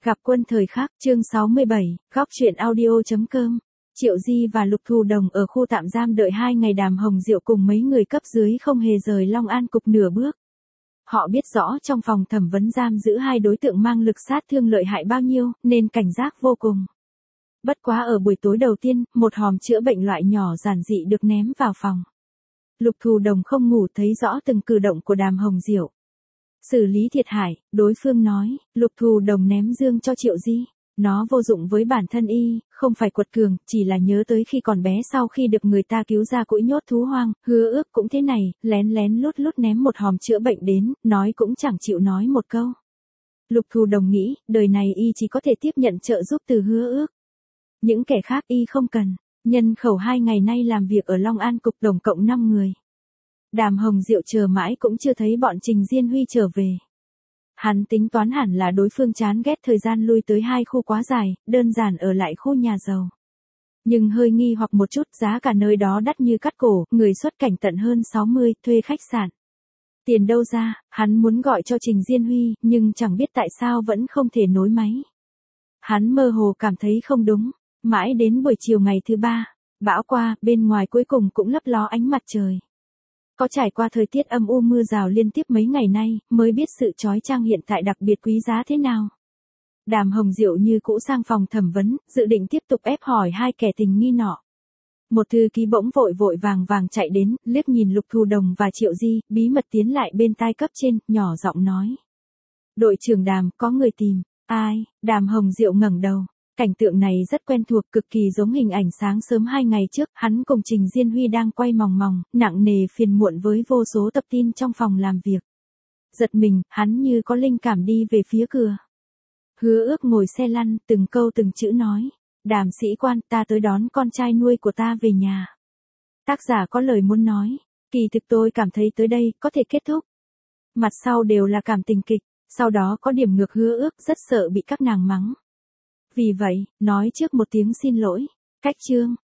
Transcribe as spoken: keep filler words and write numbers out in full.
Gặp quân thời khắc, chương sáu mươi bảy, góc truyện audio.com. Triệu Di và Lục Thù Đồng ở khu tạm giam đợi hai ngày. Đàm Hồng Diệu cùng mấy người cấp dưới không hề rời Long An cục nửa bước. Họ biết rõ trong phòng thẩm vấn giam giữ hai đối tượng mang lực sát thương lợi hại bao nhiêu, nên cảnh giác vô cùng. Bất quá ở buổi tối đầu tiên, một hòm chữa bệnh loại nhỏ giản dị được ném vào phòng. Lục Thù Đồng không ngủ thấy rõ từng cử động của Đàm Hồng Diệu. Xử lý thiệt hại, đối phương nói, Lục Thù Đồng ném dương cho Triệu Di. Nó vô dụng với bản thân y, không phải quật cường, chỉ là nhớ tới khi còn bé sau khi được người ta cứu ra cũi nhốt thú hoang, Hứa Ước cũng thế này, lén lén lút lút ném một hòm chữa bệnh đến, nói cũng chẳng chịu nói một câu. Lục Thù Đồng nghĩ, đời này y chỉ có thể tiếp nhận trợ giúp từ Hứa Ước. Những kẻ khác y không cần. Nhân khẩu hai ngày nay làm việc ở Long An cục tổng cộng năm người. Đàm Hồng Diệu chờ mãi cũng chưa thấy bọn Trình Diên Huy trở về. Hắn tính toán hẳn là đối phương chán ghét thời gian lui tới hai khu quá dài, đơn giản ở lại khu nhà giàu. Nhưng hơi nghi hoặc một chút, giá cả nơi đó đắt như cắt cổ, người xuất cảnh tận hơn sáu mươi, thuê khách sạn. Tiền đâu ra, hắn muốn gọi cho Trình Diên Huy, nhưng chẳng biết tại sao vẫn không thể nối máy. Hắn mơ hồ cảm thấy không đúng, mãi đến buổi chiều ngày thứ ba, bão qua, bên ngoài cuối cùng cũng lấp ló ánh mặt trời. Có trải qua thời tiết âm u mưa rào liên tiếp mấy ngày nay, mới biết sự chói chang hiện tại đặc biệt quý giá thế nào. Đàm Hồng Diệu như cũ sang phòng thẩm vấn, dự định tiếp tục ép hỏi hai kẻ tình nghi nọ. Một thư ký bỗng vội vội vàng vàng chạy đến, liếc nhìn Lục Thù Đồng và Triệu Di, bí mật tiến lại bên tai cấp trên, nhỏ giọng nói. Đội trưởng Đàm, có người tìm. Ai? Đàm Hồng Diệu ngẩng đầu. Cảnh tượng này rất quen thuộc, cực kỳ giống hình ảnh sáng sớm hai ngày trước, hắn cùng Trình Diên Huy đang quay mòng mòng, nặng nề phiền muộn với vô số tập tin trong phòng làm việc. Giật mình, hắn như có linh cảm đi về phía cửa. Hứa Ước ngồi xe lăn, từng câu từng chữ nói. Đàm sĩ quan, ta tới đón con trai nuôi của ta về nhà. Tác giả có lời muốn nói. Kỳ thực tôi cảm thấy tới đây, có thể kết thúc. Mặt sau đều là cảm tình kịch, sau đó có điểm ngược. Hứa Ước rất sợ bị các nàng mắng. Vì vậy, nói trước một tiếng xin lỗi. Cách chương.